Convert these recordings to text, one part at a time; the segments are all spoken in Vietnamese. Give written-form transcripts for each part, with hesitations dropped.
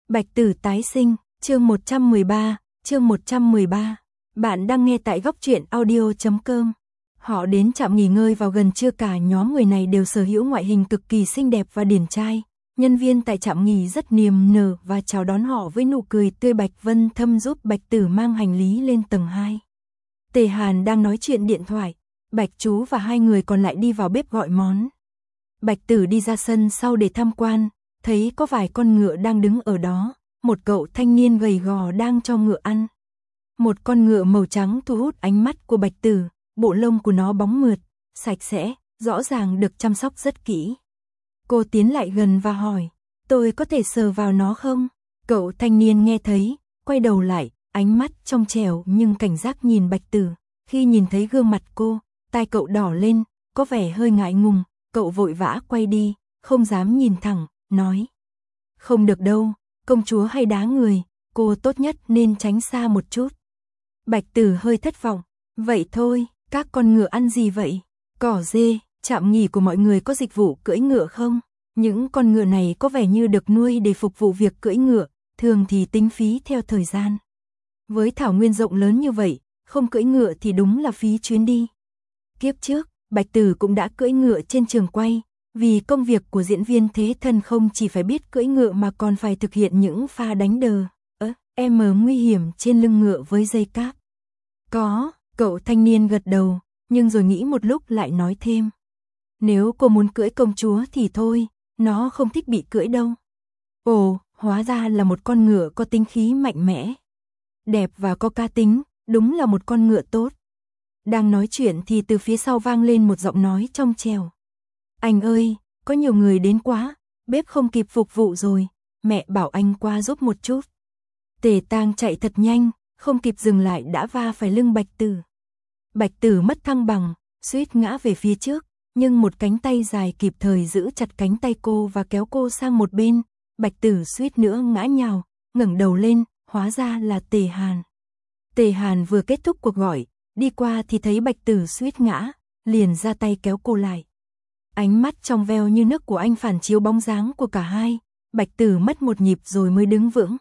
Bạch Tử tái sinh, chương 113, chương 113. Bạn đang nghe tại góc truyện audio.com. Họ đến trạm nghỉ ngơi vào gần trưa, cả nhóm người này đều sở hữu ngoại hình cực kỳ xinh đẹp và điển trai. Nhân viên tại trạm nghỉ rất niềm nở và chào đón họ với nụ cười tươi. Bạch Vân Thâm giúp Bạch Tử mang hành lý lên tầng 2. Tề Hàn đang nói chuyện điện thoại, Bạch Chú và hai người còn lại đi vào bếp gọi món. Bạch Tử đi ra sân sau để tham quan, thấy có vài con ngựa đang đứng ở đó, một cậu thanh niên gầy gò đang cho ngựa ăn. Một con ngựa màu trắng thu hút ánh mắt của Bạch Tử, bộ lông của nó bóng mượt, sạch sẽ, rõ ràng được chăm sóc rất kỹ. Cô tiến lại gần và hỏi, tôi có thể sờ vào nó không? Cậu thanh niên nghe thấy, quay đầu lại, ánh mắt trong trẻo nhưng cảnh giác nhìn Bạch Tử. Khi nhìn thấy gương mặt cô, tai cậu đỏ lên, có vẻ hơi ngại ngùng, cậu vội vã quay đi, không dám nhìn thẳng, nói. Không được đâu, công chúa hay đá người, cô tốt nhất nên tránh xa một chút. Bạch Tử hơi thất vọng, vậy thôi, các con ngựa ăn gì vậy? Cỏ dê, trạm nghỉ của mọi người có dịch vụ cưỡi ngựa không? Những con ngựa này có vẻ như được nuôi để phục vụ việc cưỡi ngựa, thường thì tính phí theo thời gian. Với thảo nguyên rộng lớn như vậy, không cưỡi ngựa thì đúng là phí chuyến đi. Kiếp trước, Bạch Tử cũng đã cưỡi ngựa trên trường quay, vì công việc của diễn viên thế thân không chỉ phải biết cưỡi ngựa mà còn phải thực hiện những pha đánh đờ, nguy hiểm trên lưng ngựa với dây cáp. Có, cậu thanh niên gật đầu, nhưng rồi nghĩ một lúc lại nói thêm. Nếu cô muốn cưỡi công chúa thì thôi, nó không thích bị cưỡi đâu. Ồ, hóa ra là một con ngựa có tính khí mạnh mẽ. Đẹp và có cá tính, đúng là một con ngựa tốt. Đang nói chuyện thì từ phía sau vang lên một giọng nói trong trẻo. Anh ơi, có nhiều người đến quá, bếp không kịp phục vụ rồi, mẹ bảo anh qua giúp một chút. Tề Tang chạy thật nhanh, không kịp dừng lại đã va phải lưng Bạch Tử. Bạch Tử mất thăng bằng, suýt ngã về phía trước, nhưng một cánh tay dài kịp thời giữ chặt cánh tay cô và kéo cô sang một bên. Bạch Tử suýt nữa ngã nhào, ngẩng đầu lên, hóa ra là Tề Hàn. Tề Hàn vừa kết thúc cuộc gọi, đi qua thì thấy Bạch Tử suýt ngã, liền ra tay kéo cô lại. Ánh mắt trong veo như nước của anh phản chiếu bóng dáng của cả hai, Bạch Tử mất một nhịp rồi mới đứng vững.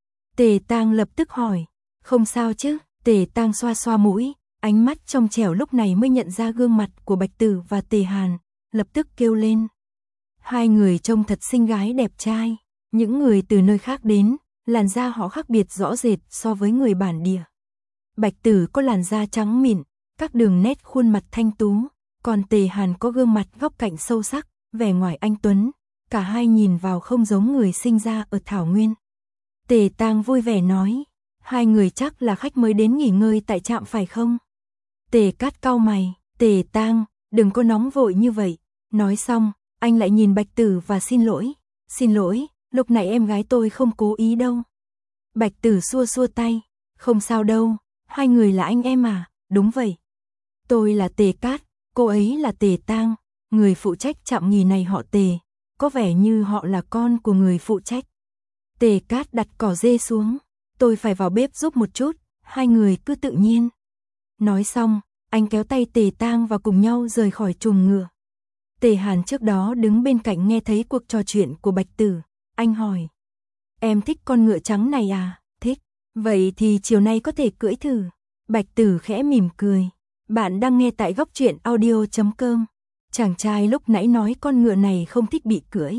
Tề Tang lập tức hỏi, không sao chứ? Tề Tang xoa xoa mũi, ánh mắt trong trẻo lúc này mới nhận ra gương mặt của Bạch Tử và Tề Hàn, lập tức kêu lên. Hai người trông thật xinh gái đẹp trai, những người từ nơi khác đến, làn da họ khác biệt rõ rệt so với người bản địa. Bạch Tử có làn da trắng mịn, các đường nét khuôn mặt thanh tú, còn Tề Hàn có gương mặt góc cạnh sâu sắc, vẻ ngoài anh tuấn, cả hai nhìn vào không giống người sinh ra ở thảo nguyên. Tề Tang vui vẻ nói, hai người chắc là khách mới đến nghỉ ngơi tại trạm phải không? Tề Cát cau mày, Tề Tang, đừng có nóng vội như vậy. Nói xong, anh lại nhìn Bạch Tử và xin lỗi, lúc nãy em gái tôi không cố ý đâu. Bạch Tử xua xua tay, không sao đâu, hai người là anh em à, đúng vậy. Tôi là Tề Cát, cô ấy là Tề Tang, người phụ trách trạm nghỉ này họ Tề, có vẻ như họ là con của người phụ trách. Tề Cát đặt cỏ dê xuống, tôi phải vào bếp giúp một chút, hai người cứ tự nhiên. Nói xong, anh kéo tay Tề Tang và cùng nhau rời khỏi chuồng ngựa. Tề Hàn trước đó đứng bên cạnh nghe thấy cuộc trò chuyện của Bạch Tử, anh hỏi. Em thích con ngựa trắng này à? Thích, vậy thì chiều nay có thể cưỡi thử. Bạch Tử khẽ mỉm cười. Bạn đang nghe tại góc truyện audio.com. Chàng trai lúc nãy nói con ngựa này không thích bị cưỡi.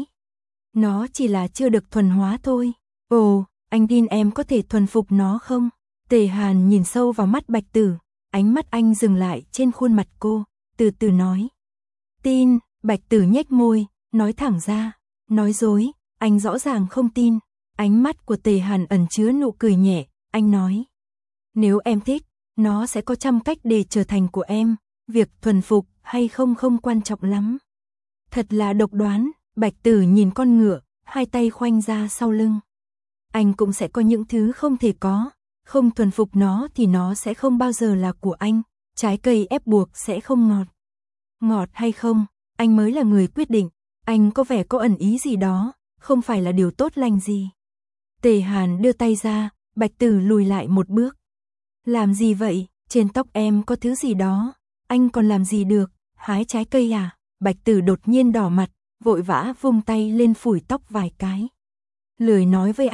Nó chỉ là chưa được thuần hóa thôi. Ồ, anh tin em có thể thuần phục nó không? Tề Hàn nhìn sâu vào mắt Bạch Tử, ánh mắt anh dừng lại trên khuôn mặt cô, từ từ nói. Tin, Bạch Tử nhếch môi, nói thẳng ra. Nói dối, anh rõ ràng không tin. Ánh mắt của Tề Hàn ẩn chứa nụ cười nhẹ, anh nói. Nếu em thích, nó sẽ có trăm cách để trở thành của em, việc thuần phục hay không không quan trọng lắm. Thật là độc đoán, Bạch Tử nhìn con ngựa, hai tay khoanh ra sau lưng. Anh cũng sẽ có những thứ không thể có, không thuần phục nó thì nó sẽ không bao giờ là của anh, trái cây ép buộc sẽ không ngọt. Ngọt hay không, anh mới là người quyết định, anh có vẻ có ẩn ý gì đó, không phải là điều tốt lành gì. Tề Hàn đưa tay ra, Bạch Tử lùi lại một bước. Làm gì vậy, trên tóc em có thứ gì đó, anh còn làm gì được, hái trái cây à? Bạch Tử đột nhiên đỏ mặt, vội vã vung tay lên phủi tóc vài cái. Lười nói với anh,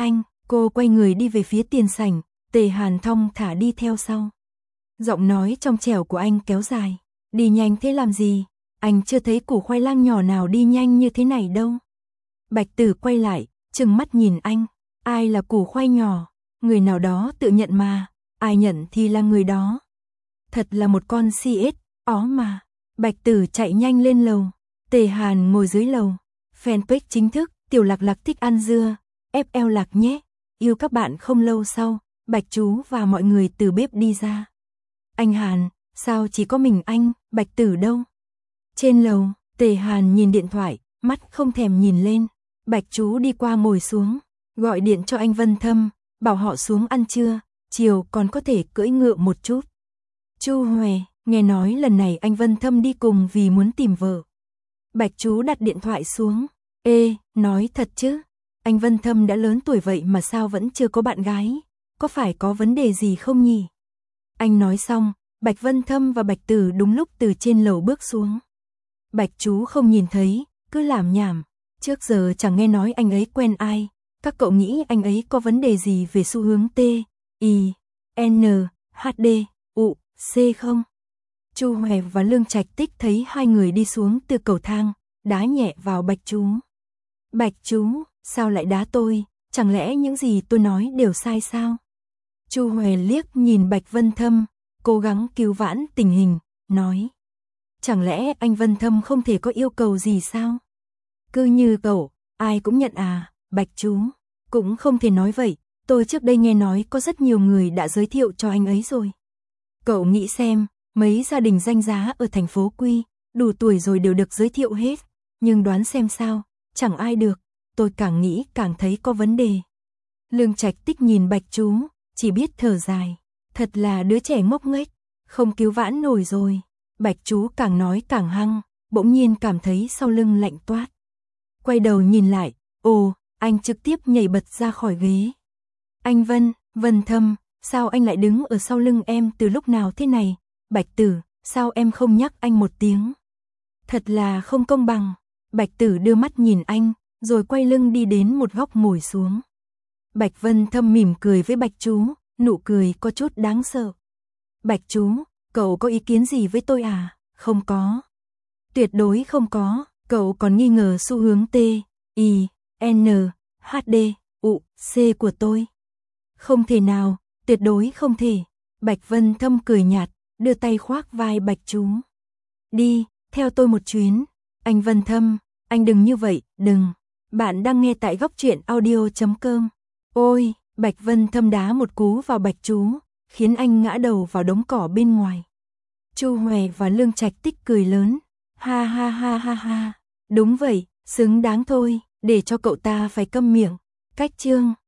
Cô quay người đi về phía tiền sảnh, Tề Hàn thong thả đi theo sau. Giọng nói trong trẻo của anh kéo dài. Đi nhanh thế làm gì? Anh chưa thấy củ khoai lang nhỏ nào đi nhanh như thế này đâu. Bạch Tử quay lại, trừng mắt nhìn anh. Ai là củ khoai nhỏ? Người nào đó tự nhận mà. Ai nhận thì là người đó. Thật là một con CS, ó mà. Bạch Tử chạy nhanh lên lầu. Tề Hàn ngồi dưới lầu. Fanpage chính thức, Tiểu Lạc Lạc thích ăn dưa. FL Lạc nhé. Yêu các bạn. Không lâu sau, Bạch Chú và mọi người từ bếp đi ra. Anh Hàn, sao chỉ có mình anh, Bạch Tử đâu? Trên lầu, Tề Hàn nhìn điện thoại, mắt không thèm nhìn lên. Bạch Chú đi qua ngồi xuống, gọi điện cho anh Vân Thâm, bảo họ xuống ăn trưa, chiều còn có thể cưỡi ngựa một chút. Chu Huệ, nghe nói lần này anh Vân Thâm đi cùng vì muốn tìm vợ. Bạch Chú đặt điện thoại xuống. Ê, nói thật chứ, anh Vân Thâm đã lớn tuổi vậy mà sao vẫn chưa có bạn gái, có phải có vấn đề gì không nhỉ? Anh nói xong, Bạch Vân Thâm và Bạch Tử đúng lúc từ trên lầu bước xuống. Bạch Chú không nhìn thấy, cứ làm nhảm, trước giờ chẳng nghe nói anh ấy quen ai, các cậu nghĩ anh ấy có vấn đề gì về xu hướng T, I, N, H, D, U, C không? Chu Hoè và Lương Trạch Tích thấy hai người đi xuống từ cầu thang, đá nhẹ vào Bạch Chú. Bạch Chú, sao lại đá tôi, chẳng lẽ những gì tôi nói đều sai sao? Chu Hoè liếc nhìn Bạch Vân Thâm, cố gắng cứu vãn tình hình, nói. Chẳng lẽ anh Vân Thâm không thể có yêu cầu gì sao? Cứ như cậu, ai cũng nhận à, Bạch Chú, cũng không thể nói vậy, tôi trước đây nghe nói có rất nhiều người đã giới thiệu cho anh ấy rồi. Cậu nghĩ xem, mấy gia đình danh giá ở thành phố Quy, đủ tuổi rồi đều được giới thiệu hết, nhưng đoán xem sao, chẳng ai được, tôi càng nghĩ càng thấy có vấn đề. Lương Trạch Tích nhìn Bạch Chú, chỉ biết thở dài, thật là đứa trẻ ngốc nghếch, không cứu vãn nổi rồi. Bạch Chú càng nói càng hăng, bỗng nhiên cảm thấy sau lưng lạnh toát. Quay đầu nhìn lại, ồ, anh trực tiếp nhảy bật ra khỏi ghế. Anh Vân Thâm, sao anh lại đứng ở sau lưng em từ lúc nào thế này? Bạch Tử, sao em không nhắc anh một tiếng? Thật là không công bằng. Bạch Tử đưa mắt nhìn anh, rồi quay lưng đi đến một góc ngồi xuống. Bạch Vân Thâm mỉm cười với Bạch Chú, nụ cười có chút đáng sợ. Bạch Chú, cậu có ý kiến gì với tôi à? Không có. Tuyệt đối không có, cậu còn nghi ngờ xu hướng T, I, N, H, D, U, C của tôi. Không thể nào, tuyệt đối không thể. Bạch Vân Thâm cười nhạt, đưa tay khoác vai Bạch Chú. Đi, theo tôi một chuyến. Anh Vân Thâm, anh đừng như vậy, đừng. Bạn đang nghe tại góc truyện audio.com. Ôi, Bạch Vân Thâm đá một cú vào Bạch Chú, khiến anh ngã đầu vào đống cỏ bên ngoài. Chu Hoè và Lương Trạch Tích cười lớn. Ha ha ha ha ha. Đúng vậy, xứng đáng thôi, để cho cậu ta phải câm miệng. Cách chương